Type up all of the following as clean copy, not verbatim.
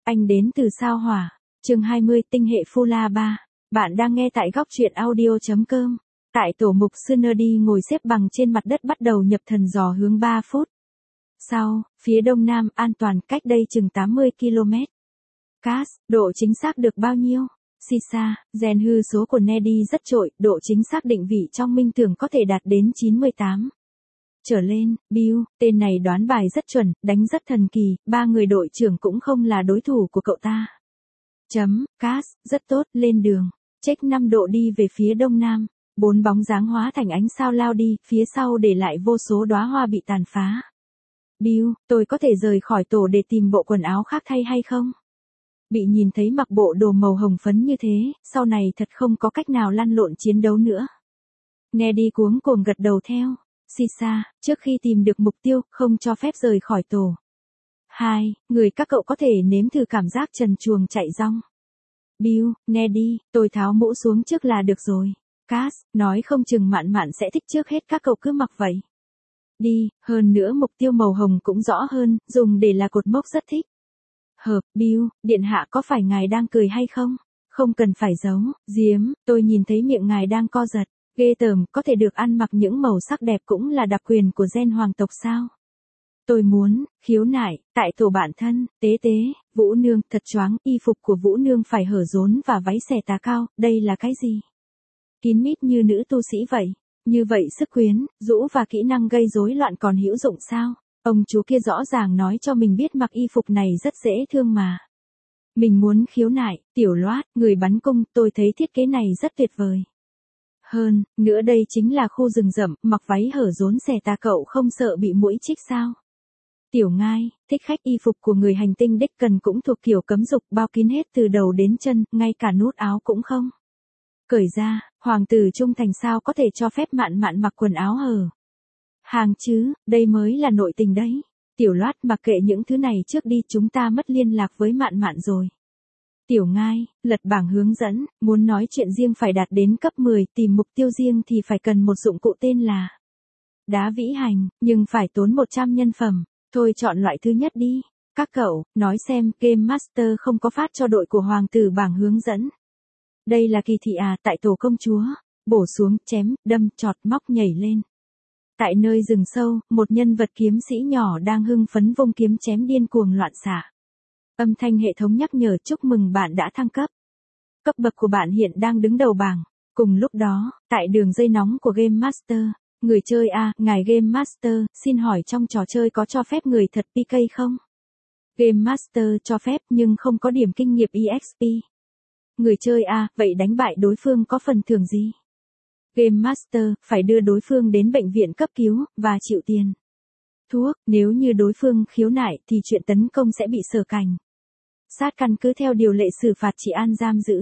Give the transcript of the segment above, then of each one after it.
Anh đến từ sao Hỏa. Chương 20 tinh hệ Phula 3. Bạn đang nghe tại góc truyện audio.com. Tại tổ mục sư Nerdy ngồi xếp bằng trên mặt đất bắt đầu nhập thần dò hướng 3 phút. Sau, phía đông nam an toàn cách đây chừng 80 km. Cas, độ chính xác được bao nhiêu? Sisa, gen hư số của Nerdy rất trội, độ chính xác định vị trong minh tưởng có thể đạt đến 98. Trở lên, Bill, tên này đoán bài rất chuẩn, đánh rất thần kỳ, 3 người đội trưởng cũng không là đối thủ của cậu ta. Cas, rất tốt, lên đường. Check 5 độ đi về phía đông nam. 4 bóng dáng hóa thành ánh sao lao đi, phía sau để lại vô số đóa hoa bị tàn phá. Bill, tôi có thể rời khỏi tổ để tìm bộ quần áo khác thay hay không? Bị nhìn thấy mặc bộ đồ màu hồng phấn như thế, sau này thật không có cách nào lăn lộn chiến đấu nữa. Nerdy cuống cuồng gật đầu theo. Sisa, trước khi tìm được mục tiêu, không cho phép rời khỏi tổ. 2. Người các cậu có thể nếm thử cảm giác trần truồng chạy rong. Bill, Nerdy, tôi tháo mũ xuống trước là được rồi. Cas, nói không chừng Mạn Mạn sẽ thích trước hết các cậu cứ mặc vậy. Đi, hơn nữa mục tiêu màu hồng cũng rõ hơn, dùng để là cột mốc rất thích. Hợp, Bill, điện hạ có phải ngài đang cười hay không? Không cần phải giấu, giếm, tôi nhìn thấy miệng ngài đang co giật. Ghê tởm, có thể được ăn mặc những màu sắc đẹp cũng là đặc quyền của gen hoàng tộc sao? Tôi muốn, khiếu nại, tại tổ bản thân, tế, Vũ Nương, thật choáng, y phục của Vũ Nương phải hở rốn và váy xẻ tà cao, đây là cái gì? Kín mít như nữ tu sĩ vậy, như vậy sức quyến, rũ và kỹ năng gây rối loạn còn hữu dụng sao? Ông chú kia rõ ràng nói cho mình biết mặc y phục này rất dễ thương mà. Mình muốn khiếu nại, Tiểu Loát, người bắn cung, tôi thấy thiết kế này rất tuyệt vời. Hơn, nữa đây chính là khu rừng rậm, mặc váy hở rốn xẻ tà cậu không sợ bị muỗi chích sao? Tiểu Ngai, thích khách y phục của người hành tinh đích cần cũng thuộc kiểu cấm dục bao kín hết từ đầu đến chân, ngay cả nút áo cũng không. Cởi ra, hoàng tử trung thành sao có thể cho phép Mạn Mạn mặc quần áo hở. Hàng chứ, đây mới là nội tình đấy. Tiểu Loát mặc kệ những thứ này trước đi chúng ta mất liên lạc với Mạn Mạn rồi. Tiểu Ngai, lật bảng hướng dẫn, muốn nói chuyện riêng phải đạt đến cấp 10, tìm mục tiêu riêng thì phải cần một dụng cụ tên là đá vĩ hành, nhưng phải tốn 100 nhân phẩm. Thôi chọn loại thứ nhất đi. Các cậu, nói xem, Game Master không có phát cho đội của hoàng tử bảng hướng dẫn. Đây là kỳ thị à, tại tổ công chúa. Bổ xuống, chém, đâm, chọt, móc nhảy lên. Tại nơi rừng sâu, một nhân vật kiếm sĩ nhỏ đang hưng phấn vung kiếm chém điên cuồng loạn xạ. Âm thanh hệ thống nhắc nhở chúc mừng bạn đã thăng cấp. Cấp bậc của bạn hiện đang đứng đầu bảng. Cùng lúc đó, tại đường dây nóng của Game Master, người chơi A, ngài Game Master, xin hỏi trong trò chơi có cho phép người thật PK không? Game Master cho phép nhưng không có điểm kinh nghiệm EXP. Người chơi A, vậy đánh bại đối phương có phần thưởng gì? Game Master, phải đưa đối phương đến bệnh viện cấp cứu, và chịu tiền. Thuốc, nếu như đối phương khiếu nại thì chuyện tấn công sẽ bị sở cảnh sát căn cứ theo điều lệ xử phạt trị an giam giữ.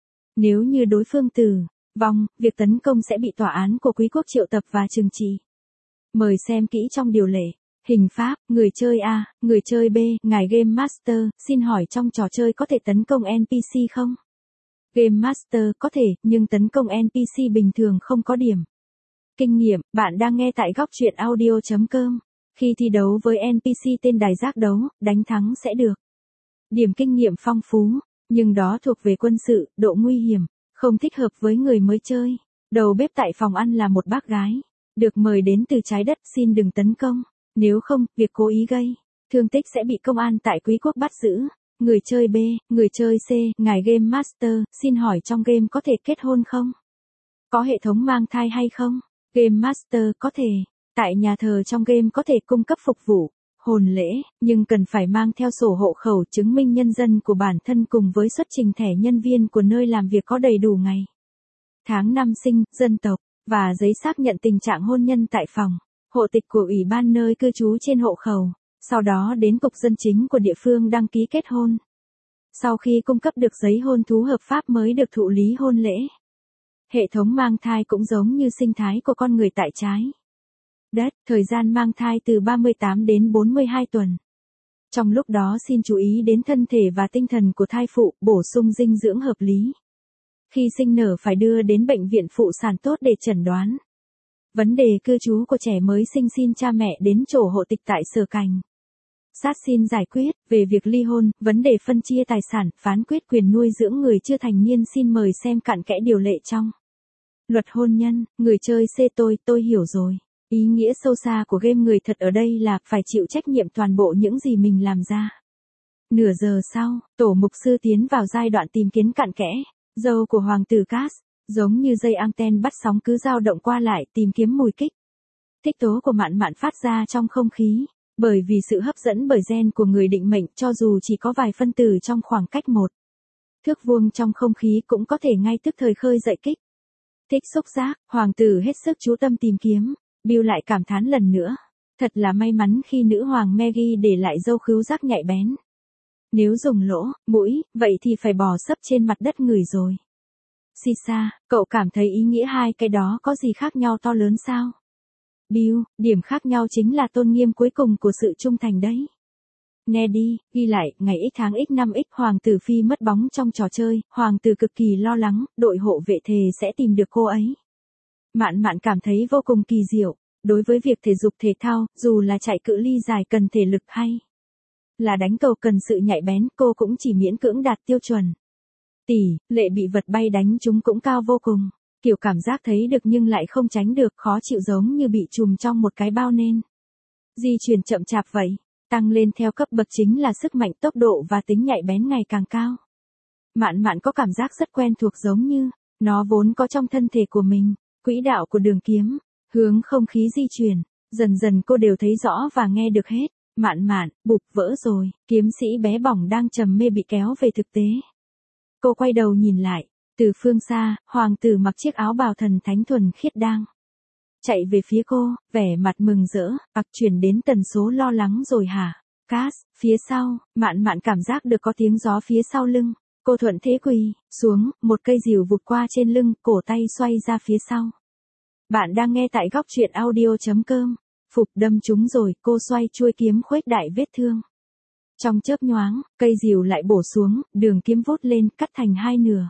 Nếu như đối phương tử vong, việc tấn công sẽ bị tòa án của quý quốc triệu tập và trừng trị. Mời xem kỹ trong điều lệ. Hình pháp, người chơi A, người chơi B, ngài Game Master, xin hỏi trong trò chơi có thể tấn công NPC không? Game Master có thể, nhưng tấn công NPC bình thường không có điểm. Kinh nghiệm, bạn đang nghe tại góc truyện audio.com. Khi thi đấu với NPC tên đài giác đấu, đánh thắng sẽ được điểm kinh nghiệm phong phú, nhưng đó thuộc về quân sự, độ nguy hiểm, không thích hợp với người mới chơi. Đầu bếp tại phòng ăn là một bác gái, được mời đến từ trái đất, xin đừng tấn công, nếu không, việc cố ý gây thương tích sẽ bị công an tại quý quốc bắt giữ. Người chơi B, người chơi C, ngài Game Master, xin hỏi trong game có thể kết hôn không? Có hệ thống mang thai hay không? Game Master có thể. Tại nhà thờ trong game có thể cung cấp phục vụ hôn lễ, nhưng cần phải mang theo sổ hộ khẩu chứng minh nhân dân của bản thân cùng với xuất trình thẻ nhân viên của nơi làm việc có đầy đủ ngày, tháng năm sinh, dân tộc, và giấy xác nhận tình trạng hôn nhân tại phòng hộ tịch của ủy ban nơi cư trú trên hộ khẩu, sau đó đến cục dân chính của địa phương đăng ký kết hôn. Sau khi cung cấp được giấy hôn thú hợp pháp mới được thụ lý hôn lễ. Hệ thống mang thai cũng giống như sinh thái của con người tại trái đất, thời gian mang thai từ 38 đến 42 tuần. Trong lúc đó xin chú ý đến thân thể và tinh thần của thai phụ, bổ sung dinh dưỡng hợp lý. Khi sinh nở phải đưa đến bệnh viện phụ sản tốt để chẩn đoán vấn đề cư trú của trẻ mới sinh, xin cha mẹ đến chỗ hộ tịch tại sở cảnh Sát xin giải quyết, về việc ly hôn, vấn đề phân chia tài sản, phán quyết quyền nuôi dưỡng người chưa thành niên xin mời xem cặn kẽ điều lệ trong luật hôn nhân, người chơi C tôi hiểu rồi. Ý nghĩa sâu xa của game người thật ở đây là phải chịu trách nhiệm toàn bộ những gì mình làm ra. Nửa giờ sau, tổ mục sư tiến vào giai đoạn tìm kiếm cặn kẽ. Dâu của hoàng tử Cass, giống như dây anten bắt sóng cứ dao động qua lại tìm kiếm mùi kích. Thích tố của mạn mạn phát ra trong không khí, bởi vì sự hấp dẫn bởi gen của người định mệnh cho dù chỉ có vài phân tử trong khoảng cách một thước vuông trong không khí cũng có thể ngay tức thời khơi dậy kích. Thích xúc giác, hoàng tử hết sức chú tâm tìm kiếm, Bill lại cảm thán lần nữa. Thật là may mắn khi nữ hoàng Maggie để lại dâu khứu giác nhạy bén. Nếu dùng lỗ, mũi, vậy thì phải bò sấp trên mặt đất người rồi. Sisa, cậu cảm thấy ý nghĩa hai cái đó có gì khác nhau to lớn sao? Bill, điểm khác nhau chính là tôn nghiêm cuối cùng của sự trung thành đấy. Nghe đi, ghi lại, ngày x tháng x năm x hoàng tử Phi mất bóng trong trò chơi, hoàng tử cực kỳ lo lắng, đội hộ vệ thề sẽ tìm được cô ấy. Mạn mạn cảm thấy vô cùng kỳ diệu, đối với việc thể dục thể thao, dù là chạy cự ly dài cần thể lực hay là đánh cầu cần sự nhạy bén, cô cũng chỉ miễn cưỡng đạt tiêu chuẩn. Lệ bị vật bay đánh trúng cũng cao vô cùng, kiểu cảm giác thấy được nhưng lại không tránh được, khó chịu giống như bị trùm trong một cái bao nên di chuyển chậm chạp vậy. Tăng lên theo cấp bậc chính là sức mạnh, tốc độ và tính nhạy bén ngày càng cao. Mạn mạn có cảm giác rất quen thuộc, giống như nó vốn có trong thân thể của mình. Quỹ đạo của đường kiếm, hướng không khí di chuyển, dần dần cô đều thấy rõ và nghe được hết. Mạn mạn, bụp, vỡ rồi, kiếm sĩ bé bỏng đang trầm mê bị kéo về thực tế. Cô quay đầu nhìn lại, từ phương xa, hoàng tử mặc chiếc áo bào thần thánh thuần khiết đang chạy về phía cô, vẻ mặt mừng rỡ, chuyển đến tần số lo lắng rồi hả? Cass, phía sau, mạn mạn cảm giác được có tiếng gió phía sau lưng. Cô thuận thế quỳ xuống, một cây rìu vụt qua trên lưng, cổ tay xoay ra phía sau. Bạn đang nghe tại góc truyện audio.com. Phục, đâm trúng rồi, cô xoay chuôi kiếm khuếch đại vết thương. Trong chớp nhoáng, cây rìu lại bổ xuống, đường kiếm vút lên, cắt thành hai nửa.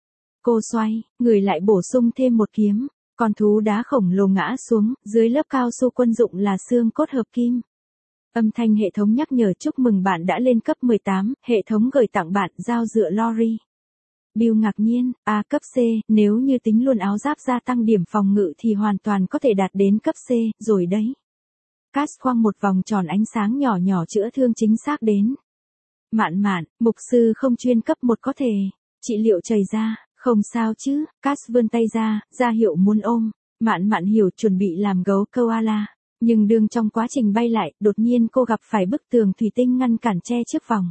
Cô xoay, người lại bổ sung thêm một kiếm. Con thú đá khổng lồ ngã xuống, dưới lớp cao su quân dụng là xương cốt hợp kim. Âm thanh hệ thống nhắc nhở chúc mừng bạn đã lên cấp 18, hệ thống gửi tặng bạn dao dựa Lori. Bill ngạc nhiên, cấp C, nếu như tính luôn áo giáp gia tăng điểm phòng ngự thì hoàn toàn có thể đạt đến cấp C, rồi đấy. Cass khoang một vòng tròn ánh sáng nhỏ nhỏ chữa thương chính xác đến. Mạn mạn, mục sư không chuyên cấp 1 có thể trị liệu chảy ra, không sao chứ? Cass vươn tay ra hiệu muốn ôm. Mạn mạn hiểu, chuẩn bị làm gấu koala. Nhưng đương trong quá trình bay lại, đột nhiên cô gặp phải bức tường thủy tinh ngăn cản che trước vòng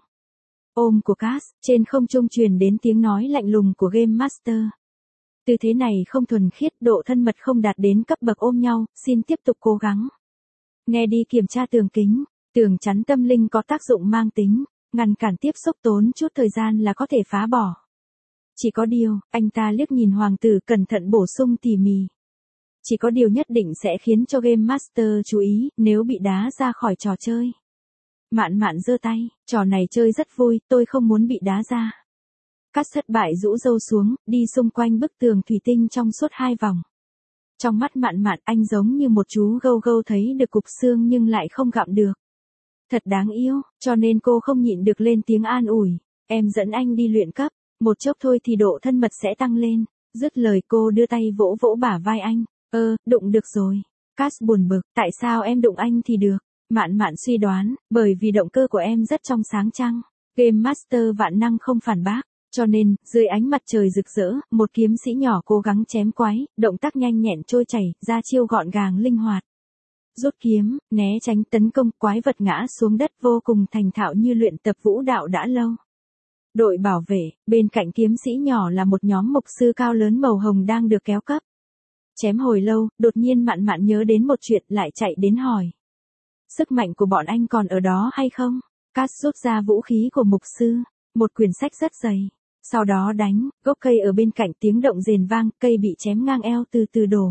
ôm của Cass. Trên không trung truyền đến tiếng nói lạnh lùng của Game Master. Tư thế này không thuần khiết, độ thân mật không đạt đến cấp bậc ôm nhau, xin tiếp tục cố gắng. Nghe đi, kiểm tra tường kính. Tường chắn tâm linh có tác dụng mang tính ngăn cản tiếp xúc, tốn chút thời gian là có thể phá bỏ. Chỉ có điều, anh ta liếc nhìn hoàng tử cẩn thận bổ sung tỉ mỉ. Chỉ có điều nhất định sẽ khiến cho Game Master chú ý, nếu bị đá ra khỏi trò chơi. Mạn mạn giơ tay, trò này chơi rất vui, tôi không muốn bị đá ra. Cass thất bại rũ râu xuống, đi xung quanh bức tường thủy tinh trong suốt 2 vòng. Trong mắt mạn mạn, anh giống như một chú gâu gâu thấy được cục xương nhưng lại không gặm được. Thật đáng yêu, cho nên cô không nhịn được lên tiếng an ủi. Em dẫn anh đi luyện cấp, một chốc thôi thì độ thân mật sẽ tăng lên. Dứt lời cô đưa tay vỗ vỗ bả vai anh. Đụng được rồi. Cass buồn bực, tại sao em đụng anh thì được? Mạn mạn suy đoán, bởi vì động cơ của em rất trong sáng chăng? Game Master vạn năng không phản bác. Cho nên, dưới ánh mặt trời rực rỡ, một kiếm sĩ nhỏ cố gắng chém quái, động tác nhanh nhẹn trôi chảy, ra chiêu gọn gàng linh hoạt. Rút kiếm, né tránh tấn công, quái vật ngã xuống đất vô cùng thành thạo như luyện tập vũ đạo đã lâu. Đội bảo vệ, bên cạnh kiếm sĩ nhỏ là một nhóm mục sư cao lớn màu hồng đang được kéo cấp. Chém hồi lâu, đột nhiên mạn mạn nhớ đến một chuyện, lại chạy đến hỏi. Sức mạnh của bọn anh còn ở đó hay không? Cass rút ra vũ khí của mục sư, một quyển sách rất dày. Sau đó đánh, gốc cây ở bên cạnh tiếng động rền vang, cây bị chém ngang eo từ từ đổ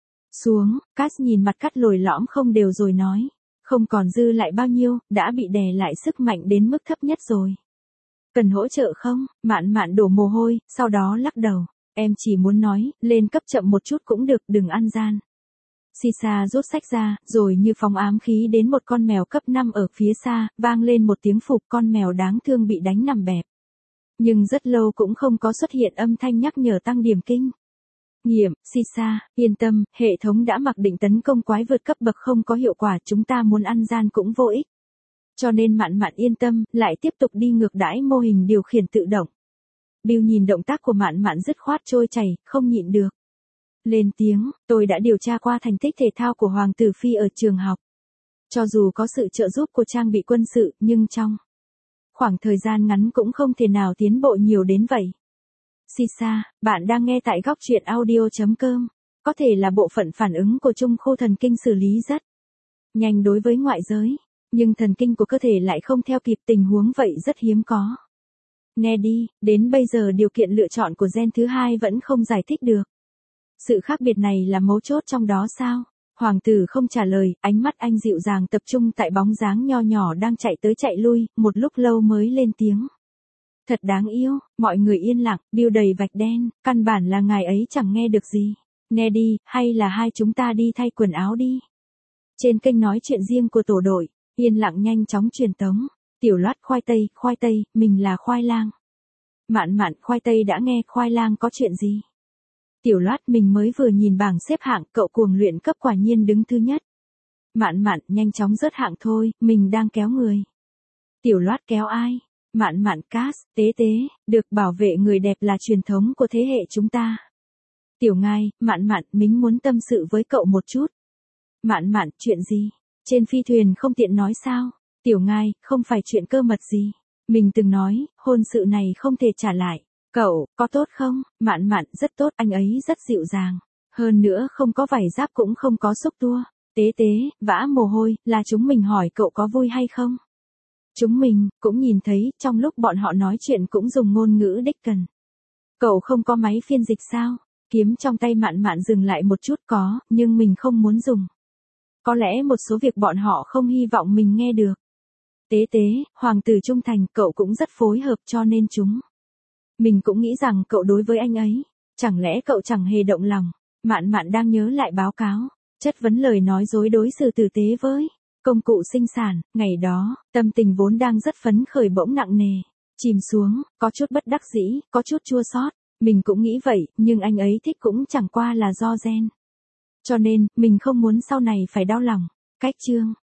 xuống. Cass nhìn mặt cắt lồi lõm không đều rồi nói. Không còn dư lại bao nhiêu, đã bị đè lại sức mạnh đến mức thấp nhất rồi. Cần hỗ trợ không? Mạn mạn đổ mồ hôi, sau đó lắc đầu. Em chỉ muốn nói, lên cấp chậm một chút cũng được, đừng ăn gian. Sisa rút sách ra, rồi như phóng ám khí đến một con mèo cấp 5 ở phía xa, vang lên một tiếng phụp, con mèo đáng thương bị đánh nằm bẹp. Nhưng rất lâu cũng không có xuất hiện âm thanh nhắc nhở tăng điểm kinh nghiệm. Sisa, yên tâm, hệ thống đã mặc định tấn công quái vượt cấp bậc không có hiệu quả, chúng ta muốn ăn gian cũng vô ích. Cho nên Mạn Mạn yên tâm, lại tiếp tục đi ngược đãi mô hình điều khiển tự động. Bill nhìn động tác của Mạn Mạn dứt khoát trôi chảy, không nhịn được. Lên tiếng, tôi đã điều tra qua thành tích thể thao của Hoàng tử Phi ở trường học. Cho dù có sự trợ giúp của trang bị quân sự, nhưng trong khoảng thời gian ngắn cũng không thể nào tiến bộ nhiều đến vậy. Sisa, bạn đang nghe tại góc truyện audio.com. Có thể là bộ phận phản ứng của trung khu thần kinh xử lý rất nhanh đối với ngoại giới, nhưng thần kinh của cơ thể lại không theo kịp, tình huống vậy rất hiếm có. Nghe đi, đến bây giờ điều kiện lựa chọn của gen thứ hai vẫn không giải thích được. Sự khác biệt này là mấu chốt trong đó sao? Hoàng tử không trả lời, ánh mắt anh dịu dàng tập trung tại bóng dáng nho nhỏ đang chạy tới chạy lui, một lúc lâu mới lên tiếng. Thật đáng yêu, mọi người yên lặng, Bill đầy vạch đen, căn bản là ngài ấy chẳng nghe được gì. Nghe đi, hay là hai chúng ta đi thay quần áo đi. Trên kênh nói chuyện riêng của tổ đội, yên lặng nhanh chóng truyền tống. Tiểu Loát, khoai tây, mình là khoai lang. Mạn Mạn, khoai tây đã nghe, khoai lang có chuyện gì? Tiểu Loát, mình mới vừa nhìn bảng xếp hạng, cậu cuồng luyện cấp quả nhiên đứng thứ nhất. Mạn Mạn, nhanh chóng rớt hạng thôi, mình đang kéo người. Tiểu Loát, kéo ai? Mạn Mạn, Cass, tế, được bảo vệ người đẹp là truyền thống của thế hệ chúng ta. Tiểu Ngai, Mạn Mạn, mình muốn tâm sự với cậu một chút. Mạn Mạn, chuyện gì? Trên phi thuyền không tiện nói sao? Tiểu Ngai, không phải chuyện cơ mật gì. Mình từng nói, hôn sự này không thể trả lại. Cậu, có tốt không? Mạn Mạn, rất tốt, anh ấy rất dịu dàng. Hơn nữa không có vảy giáp cũng không có xúc tua. Tế, vã mồ hôi, là chúng mình hỏi cậu có vui hay không? Chúng mình, cũng nhìn thấy, trong lúc bọn họ nói chuyện cũng dùng ngôn ngữ đích cần. Cậu không có máy phiên dịch sao? Kiếm trong tay Mạn Mạn dừng lại một chút, có, nhưng mình không muốn dùng. Có lẽ một số việc bọn họ không hy vọng mình nghe được. Tế, hoàng tử trung thành, cậu cũng rất phối hợp cho nên chúng. Mình cũng nghĩ rằng cậu đối với anh ấy, chẳng lẽ cậu chẳng hề động lòng. Mạn Mạn đang nhớ lại báo cáo, chất vấn lời nói dối đối xử tử tế với công cụ sinh sản. Ngày đó, tâm tình vốn đang rất phấn khởi bỗng nặng nề, chìm xuống, có chút bất đắc dĩ, có chút chua xót. Mình cũng nghĩ vậy, nhưng anh ấy thích cũng chẳng qua là do gen. Cho nên, mình không muốn sau này phải đau lòng. Cách chương